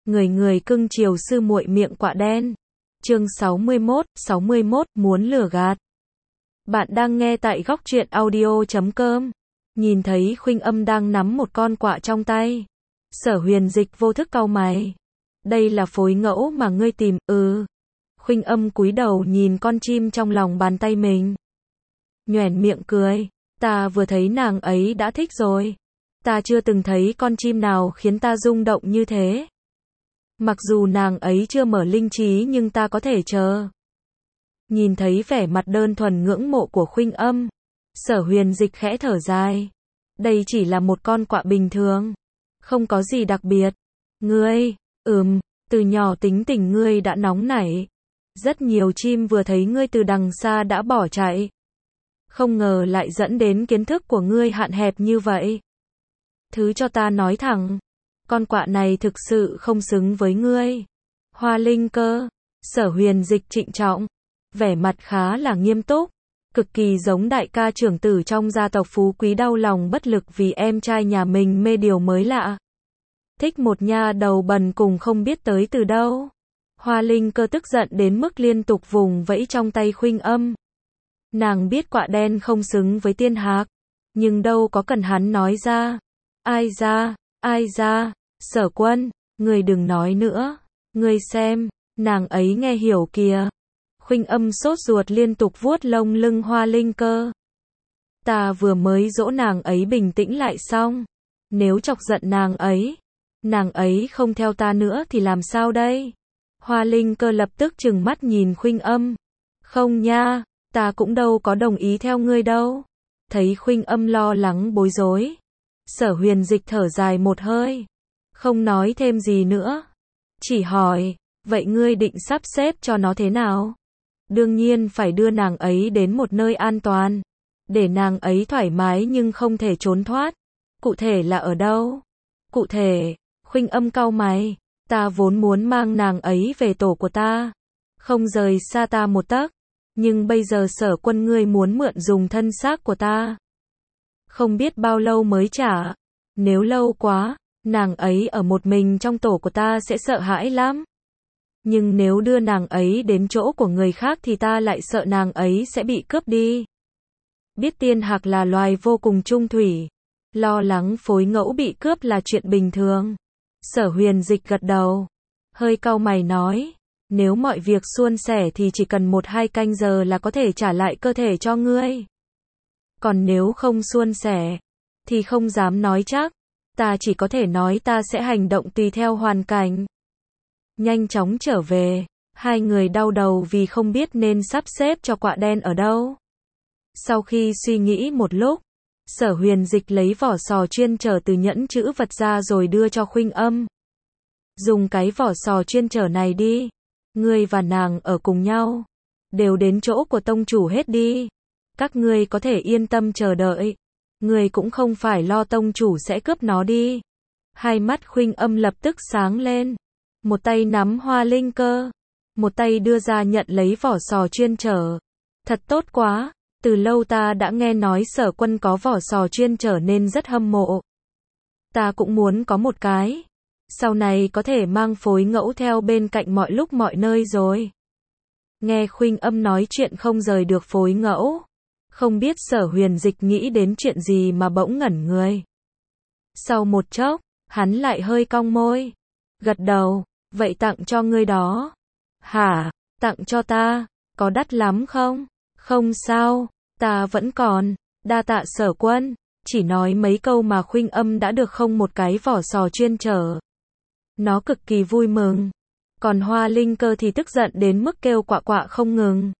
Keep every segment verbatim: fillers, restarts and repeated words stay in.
người người cưng chiều sư muội miệng quạ đen. Chương sáu mươi mốt, sáu mươi mốt, muốn lừa gạt. Bạn đang nghe tại góc truyện audio chấm com. Nhìn thấy Khuynh Âm đang nắm một con quạ trong tay. Sở Huyền Dịch vô thức cau mày. Đây là phối ngẫu mà ngươi tìm, ừ. Khuynh Âm cúi đầu nhìn con chim trong lòng bàn tay mình. Nhoẻn miệng cười. Ta vừa thấy nàng ấy đã thích rồi. Ta chưa từng thấy con chim nào khiến ta rung động như thế. Mặc dù nàng ấy chưa mở linh trí nhưng ta có thể chờ. Nhìn thấy vẻ mặt đơn thuần ngưỡng mộ của Khuynh Âm, Sở Huyền Dịch khẽ thở dài. Đây chỉ là một con quạ bình thường, không có gì đặc biệt. Ngươi, ừm, từ nhỏ tính tình ngươi đã nóng nảy. Rất nhiều chim vừa thấy ngươi từ đằng xa đã bỏ chạy. Không ngờ lại dẫn đến kiến thức của ngươi hạn hẹp như vậy. Thứ cho ta nói thẳng, con quạ này thực sự không xứng với ngươi. Hoa Linh Cơ, Sở Huyền Dịch trịnh trọng, vẻ mặt khá là nghiêm túc, cực kỳ giống đại ca trưởng tử trong gia tộc phú quý đau lòng bất lực vì em trai nhà mình mê điều mới lạ. Thích một nha đầu bần cùng không biết tới từ đâu. Hoa Linh Cơ tức giận đến mức liên tục vùng vẫy trong tay Khuynh Âm. Nàng biết quạ đen không xứng với Tiên Hạc, nhưng đâu có cần hắn nói ra. Ai ra, ai ra, Sở Quân, ngươi đừng nói nữa, ngươi xem, nàng ấy nghe hiểu kìa. Khuynh Âm sốt ruột liên tục vuốt lông lưng Hoa Linh Cơ. Ta vừa mới dỗ nàng ấy bình tĩnh lại xong, nếu chọc giận nàng ấy, nàng ấy không theo ta nữa thì làm sao đây? Hoa Linh Cơ lập tức trừng mắt nhìn Khuynh Âm. Không nha, ta cũng đâu có đồng ý theo ngươi đâu. Thấy Khuynh Âm lo lắng bối rối, Sở Huyền Dịch thở dài một hơi, không nói thêm gì nữa, chỉ hỏi, vậy ngươi định sắp xếp cho nó thế nào? Đương nhiên phải đưa nàng ấy đến một nơi an toàn, để nàng ấy thoải mái nhưng không thể trốn thoát. Cụ thể là ở đâu? Cụ thể, Khuynh Âm cau mày, ta vốn muốn mang nàng ấy về tổ của ta, không rời xa ta một tấc, nhưng bây giờ Sở Quân ngươi muốn mượn dùng thân xác của ta. Không biết bao lâu mới trả, nếu lâu quá, nàng ấy ở một mình trong tổ của ta sẽ sợ hãi lắm. Nhưng nếu đưa nàng ấy đến chỗ của người khác thì ta lại sợ nàng ấy sẽ bị cướp đi. Biết Tiên Hạc là loài vô cùng trung thủy, lo lắng phối ngẫu bị cướp là chuyện bình thường. Sở Huyền Dịch gật đầu, hơi cau mày nói, nếu mọi việc suôn sẻ thì chỉ cần một hai canh giờ là có thể trả lại cơ thể cho ngươi. Còn nếu không suôn sẻ, thì không dám nói chắc, ta chỉ có thể nói ta sẽ hành động tùy theo hoàn cảnh. Nhanh chóng trở về, hai người đau đầu vì không biết nên sắp xếp cho quạ đen ở đâu. Sau khi suy nghĩ một lúc, Sở Huyền Dịch lấy vỏ sò chuyên chở từ nhẫn trữ vật ra rồi đưa cho Khuynh Âm. Dùng cái vỏ sò chuyên chở này đi, ngươi và nàng ở cùng nhau, đều đến chỗ của tông chủ hết đi. Các ngươi có thể yên tâm chờ đợi, ngươi cũng không phải lo tông chủ sẽ cướp nó đi. Hai mắt Khuynh Âm lập tức sáng lên, một tay nắm Hoa Linh Cơ, một tay đưa ra nhận lấy vỏ sò chuyên chở. Thật tốt quá, từ lâu ta đã nghe nói Sở Quân có vỏ sò chuyên chở nên rất hâm mộ. Ta cũng muốn có một cái, sau này có thể mang phối ngẫu theo bên cạnh mọi lúc mọi nơi rồi. Nghe Khuynh Âm nói chuyện không rời được phối ngẫu, không biết Sở Huyền Dịch nghĩ đến chuyện gì mà bỗng ngẩn người. Sau một chốc, hắn lại hơi cong môi, gật đầu, vậy tặng cho ngươi đó. Hả, tặng cho ta, có đắt lắm không? Không sao, ta vẫn còn, đa tạ Sở Quân. Chỉ nói mấy câu mà Khuynh Âm đã được không một cái vỏ sò chuyên chở. Nó cực kỳ vui mừng, còn Hoa Linh Cơ thì tức giận đến mức kêu quạ quạ không ngừng.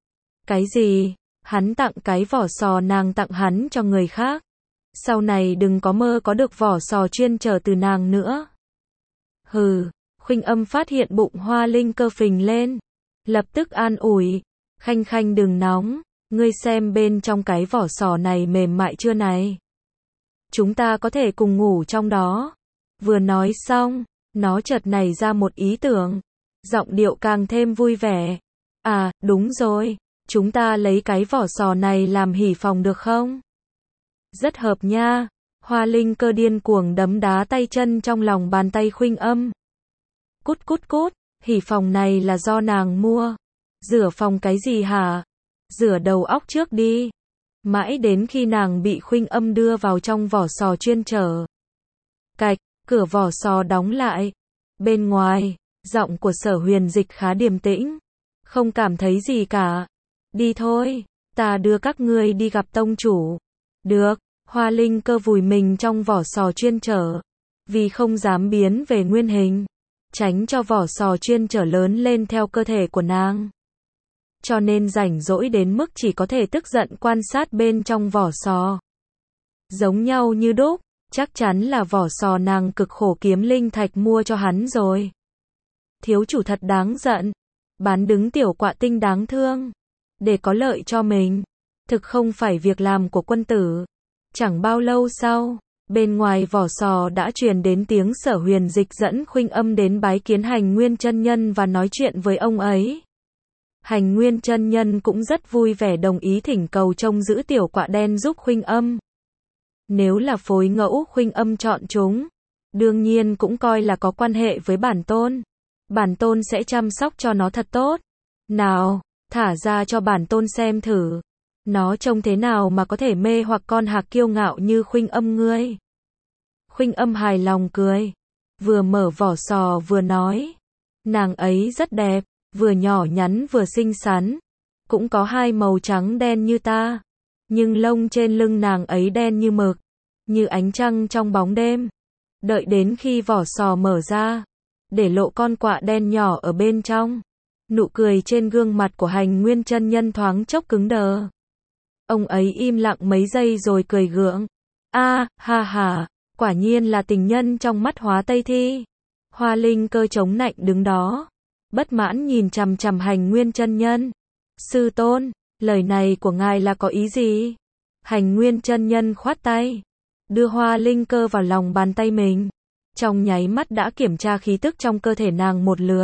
Cái gì? Hắn tặng cái vỏ sò nàng tặng hắn cho người khác. Sau này đừng có mơ có được vỏ sò chuyên chở từ nàng nữa. Hừ, Khuynh Âm phát hiện bụng Hoa Linh Cơ phình lên, lập tức an ủi, Khanh Khanh đừng nóng, ngươi xem bên trong cái vỏ sò này mềm mại chưa này. Chúng ta có thể cùng ngủ trong đó. Vừa nói xong, nó chợt nảy ra một ý tưởng, giọng điệu càng thêm vui vẻ. À, đúng rồi, chúng ta lấy cái vỏ sò này làm hỉ phòng được không? Rất hợp nha. Hoa Linh Cơ điên cuồng đấm đá tay chân trong lòng bàn tay Khuynh Âm. Cút cút cút, hỉ phòng này là do nàng mua. Rửa phòng cái gì hả? Rửa đầu óc trước đi. Mãi đến khi nàng bị Khuynh Âm đưa vào trong vỏ sò chuyên chở. Cạch, cửa vỏ sò đóng lại. Bên ngoài, giọng của Sở Huyền Dịch khá điềm tĩnh. Không cảm thấy gì cả. Đi thôi, ta đưa các ngươi đi gặp tông chủ. Được, Hoa Linh Cơ vùi mình trong vỏ sò chuyên chở. Vì không dám biến về nguyên hình. Tránh cho vỏ sò chuyên chở lớn lên theo cơ thể của nàng. Cho nên rảnh rỗi đến mức chỉ có thể tức giận quan sát bên trong vỏ sò. Giống nhau như đúc, chắc chắn là vỏ sò nàng cực khổ kiếm linh thạch mua cho hắn rồi. Thiếu chủ thật đáng giận. Bán đứng tiểu quạ tinh đáng thương. Để có lợi cho mình. Thực không phải việc làm của quân tử. Chẳng bao lâu sau, bên ngoài vỏ sò đã truyền đến tiếng Sở Huyền Dịch dẫn Khuynh Âm đến bái kiến Hành Nguyên chân nhân và nói chuyện với ông ấy. Hành Nguyên chân nhân cũng rất vui vẻ đồng ý thỉnh cầu trông giữ tiểu quạ đen giúp Khuynh Âm. Nếu là phối ngẫu Khuynh Âm chọn chúng, đương nhiên cũng coi là có quan hệ với bản tôn. Bản tôn sẽ chăm sóc cho nó thật tốt. Nào, thả ra cho bản tôn xem thử. Nó trông thế nào mà có thể mê hoặc con hạc kiêu ngạo như Khuynh Âm ngươi. Khuynh Âm hài lòng cười. Vừa mở vỏ sò vừa nói. Nàng ấy rất đẹp, vừa nhỏ nhắn vừa xinh xắn. Cũng có hai màu trắng đen như ta. Nhưng lông trên lưng nàng ấy đen như mực. Như ánh trăng trong bóng đêm. Đợi đến khi vỏ sò mở ra. Để lộ con quạ đen nhỏ ở bên trong. Nụ cười trên gương mặt của Hành Nguyên chân nhân thoáng chốc cứng đờ. Ông ấy im lặng mấy giây rồi cười gượng. A, ha ha, quả nhiên là tình nhân trong mắt Hóa Tây Thi. Hoa Linh Cơ chống nạnh đứng đó. Bất mãn nhìn chằm chằm Hành Nguyên chân nhân. Sư tôn, lời này của ngài là có ý gì? Hành Nguyên chân nhân khoát tay. Đưa Hoa Linh Cơ vào lòng bàn tay mình. Trong nháy mắt đã kiểm tra khí tức trong cơ thể nàng một lượt.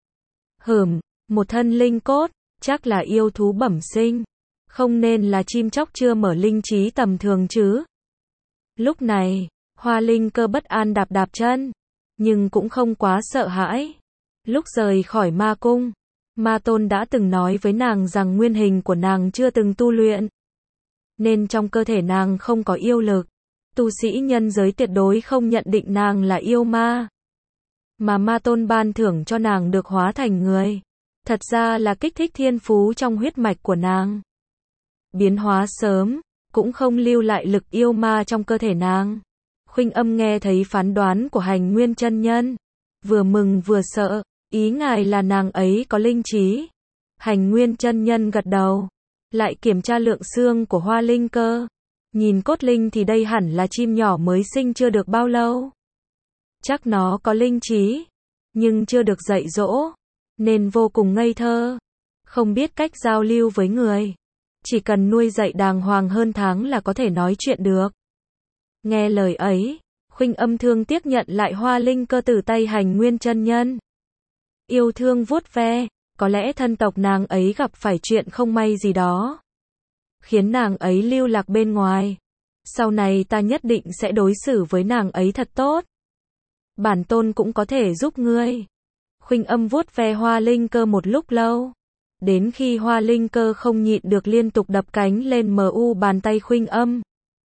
Hửm, một thân linh cốt, chắc là yêu thú bẩm sinh. Không nên là chim chóc chưa mở linh trí tầm thường chứ. Lúc này, Hoa Linh Cơ bất an đạp đạp chân. Nhưng cũng không quá sợ hãi. Lúc rời khỏi ma cung, Ma Tôn đã từng nói với nàng rằng nguyên hình của nàng chưa từng tu luyện. Nên trong cơ thể nàng không có yêu lực. Tu sĩ nhân giới tuyệt đối không nhận định nàng là yêu ma. Mà Ma Tôn ban thưởng cho nàng được hóa thành người. Thật ra là kích thích thiên phú trong huyết mạch của nàng. Biến hóa sớm, cũng không lưu lại lực yêu ma trong cơ thể nàng. Khuynh Âm nghe thấy phán đoán của Hành Nguyên chân nhân. Vừa mừng vừa sợ, ý ngài là nàng ấy có linh trí. Hành Nguyên chân nhân gật đầu. Lại kiểm tra lượng xương của Hoa Linh Cơ. Nhìn cốt linh thì đây hẳn là chim nhỏ mới sinh chưa được bao lâu. Chắc nó có linh trí, nhưng chưa được dạy dỗ, nên vô cùng ngây thơ. Không biết cách giao lưu với người. Chỉ cần nuôi dạy đàng hoàng hơn tháng là có thể nói chuyện được. Nghe lời ấy, Khuynh Âm thương tiếc nhận lại Hoa Linh Cơ từ tay Hành Nguyên chân nhân. Yêu thương vuốt ve, có lẽ thân tộc nàng ấy gặp phải chuyện không may gì đó. Khiến nàng ấy lưu lạc bên ngoài. Sau này ta nhất định sẽ đối xử với nàng ấy thật tốt. Bản tôn cũng có thể giúp ngươi. Khuynh Âm vuốt ve Hoa Linh Cơ một lúc lâu. Đến khi Hoa Linh Cơ không nhịn được liên tục đập cánh lên mờ u bàn tay Khuynh Âm.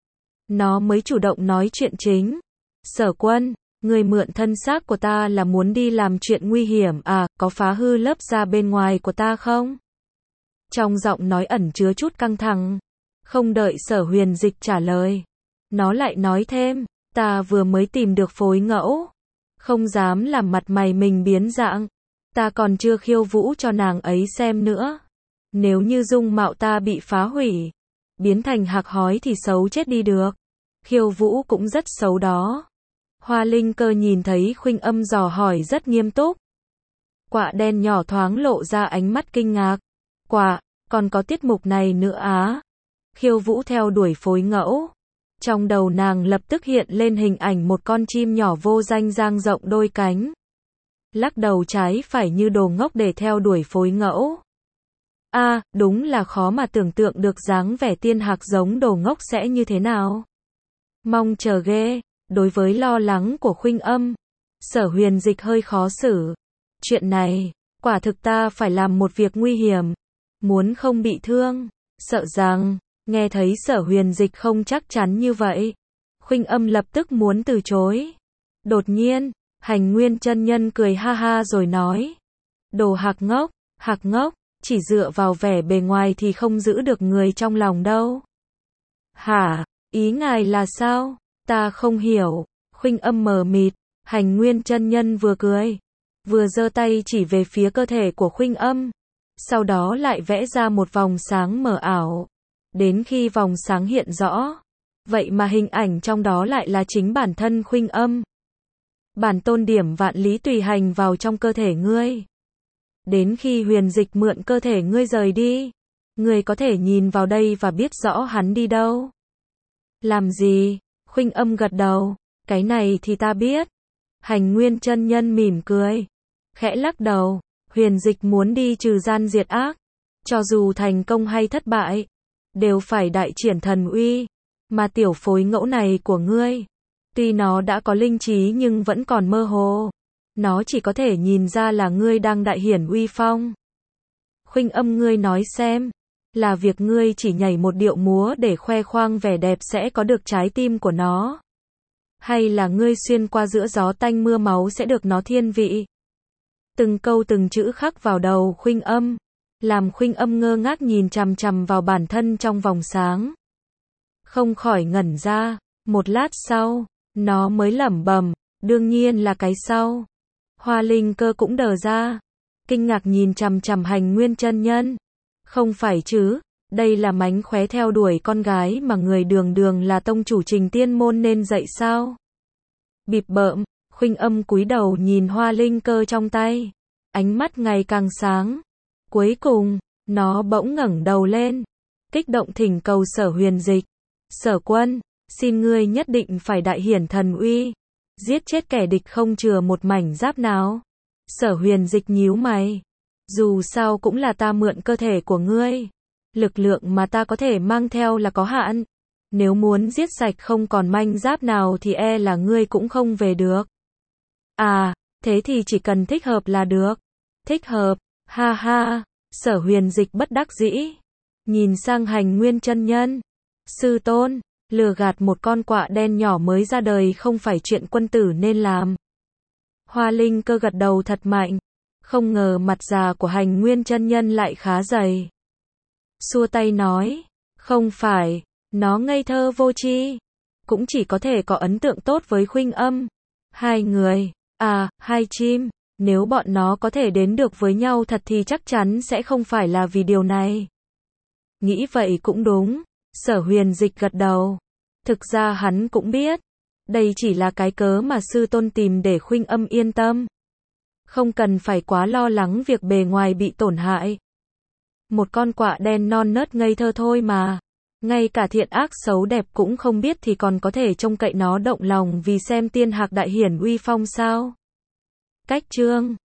Nó mới chủ động nói chuyện chính. Sở Quân, người mượn thân xác của ta là muốn đi làm chuyện nguy hiểm à, có phá hư lớp da bên ngoài của ta không? Trong giọng nói ẩn chứa chút căng thẳng. Không đợi Sở Huyền Dịch trả lời. Nó lại nói thêm, ta vừa mới tìm được phối ngẫu. Không dám làm mặt mày mình biến dạng. Ta còn chưa khiêu vũ cho nàng ấy xem nữa. Nếu như dung mạo ta bị phá hủy, biến thành hạc hói thì xấu chết đi được. Khiêu vũ cũng rất xấu đó. Hoa Linh Cơ nhìn thấy Khuynh Âm dò hỏi rất nghiêm túc. Quạ đen nhỏ thoáng lộ ra ánh mắt kinh ngạc. Quạ, còn có tiết mục này nữa á? Khiêu vũ theo đuổi phối ngẫu. Trong đầu nàng lập tức hiện lên hình ảnh một con chim nhỏ vô danh dang rộng đôi cánh. Lắc đầu trái phải như đồ ngốc để theo đuổi phối ngẫu. A, à, đúng là khó mà tưởng tượng được dáng vẻ tiên hạc giống đồ ngốc sẽ như thế nào. Mong chờ ghê. Đối với lo lắng của Khuynh Âm, Sở Huyền Dịch hơi khó xử. chuyện này, quả thực ta phải làm một việc nguy hiểm, muốn không bị thương, sợ rằng, nghe thấy Sở Huyền Dịch không chắc chắn như vậy, Khuynh Âm lập tức muốn từ chối. Đột nhiên, Hành Nguyên chân nhân cười ha ha rồi nói, đồ hạc ngốc, hạc ngốc, chỉ dựa vào vẻ bề ngoài thì không giữ được người trong lòng đâu. Hả, ý ngài là sao? Ta không hiểu. Khuynh Âm mờ mịt, Hành Nguyên chân nhân vừa cười, vừa giơ tay chỉ về phía cơ thể của Khuynh Âm, sau đó lại vẽ ra một vòng sáng mờ ảo. Đến khi vòng sáng hiện rõ, vậy mà hình ảnh trong đó lại là chính bản thân Khuynh Âm. Bản tôn điểm vạn lý tùy hành vào trong cơ thể ngươi. Đến khi Huyền Dịch mượn cơ thể ngươi rời đi, ngươi có thể nhìn vào đây và biết rõ hắn đi đâu. Làm gì? Khuynh Âm gật đầu, cái này thì ta biết. Hành Nguyên chân nhân mỉm cười, khẽ lắc đầu, Huyền Dịch muốn đi trừ gian diệt ác, cho dù thành công hay thất bại, đều phải đại triển thần uy, mà tiểu phối ngẫu này của ngươi, tuy nó đã có linh trí nhưng vẫn còn mơ hồ, nó chỉ có thể nhìn ra là ngươi đang đại hiển uy phong. Khuynh Âm, ngươi nói xem, là việc ngươi chỉ nhảy một điệu múa để khoe khoang vẻ đẹp sẽ có được trái tim của nó, hay là ngươi xuyên qua giữa gió tanh mưa máu sẽ được nó thiên vị? Từng câu từng chữ khắc vào đầu Khuynh Âm, làm Khuynh Âm ngơ ngác nhìn chằm chằm vào bản thân trong vòng sáng. Không khỏi ngẩn ra, một lát sau, nó mới lẩm bẩm, đương nhiên là cái sau. Hoa Linh Cơ cũng đờ ra, kinh ngạc nhìn chằm chằm Hành Nguyên chân nhân. Không phải chứ, đây là mánh khóe theo đuổi con gái mà người đường đường là tông chủ Trình Tiên môn nên dạy sao? Bịp bợm, Khuynh Âm cúi đầu nhìn Hoa Linh Cơ trong tay, ánh mắt ngày càng sáng. Cuối cùng, nó bỗng ngẩng đầu lên, kích động thỉnh cầu Sở Huyền Dịch. Sở quân, xin ngươi nhất định phải đại hiển thần uy, giết chết kẻ địch không chừa một mảnh giáp nào. Sở Huyền Dịch nhíu mày, dù sao cũng là ta mượn cơ thể của ngươi, lực lượng mà ta có thể mang theo là có hạn, nếu muốn giết sạch không còn manh giáp nào thì e là ngươi cũng không về được. À, thế thì chỉ cần thích hợp là được. Thích hợp, ha ha. Sở Huyền Dịch bất đắc dĩ, nhìn sang Hành Nguyên chân nhân. Sư tôn, lừa gạt một con quạ đen nhỏ mới ra đời không phải chuyện quân tử nên làm. Hoa Linh Cơ gật đầu thật mạnh, không ngờ mặt già của Hành Nguyên chân nhân lại khá dày. Xua tay nói, không phải, nó ngây thơ vô tri, cũng chỉ có thể có ấn tượng tốt với Khuynh Âm. Hai người, à, hai chim, nếu bọn nó có thể đến được với nhau thật thì chắc chắn sẽ không phải là vì điều này. Nghĩ vậy cũng đúng, Sở Huyền Dịch gật đầu. Thực ra hắn cũng biết, đây chỉ là cái cớ mà sư tôn tìm để Khuynh Âm yên tâm. Không cần phải quá lo lắng việc bề ngoài bị tổn hại. Một con quạ đen non nớt ngây thơ thôi mà. Ngay cả thiện ác xấu đẹp cũng không biết thì còn có thể trông cậy nó động lòng vì xem tiên hạc đại hiển uy phong sao? Cách chương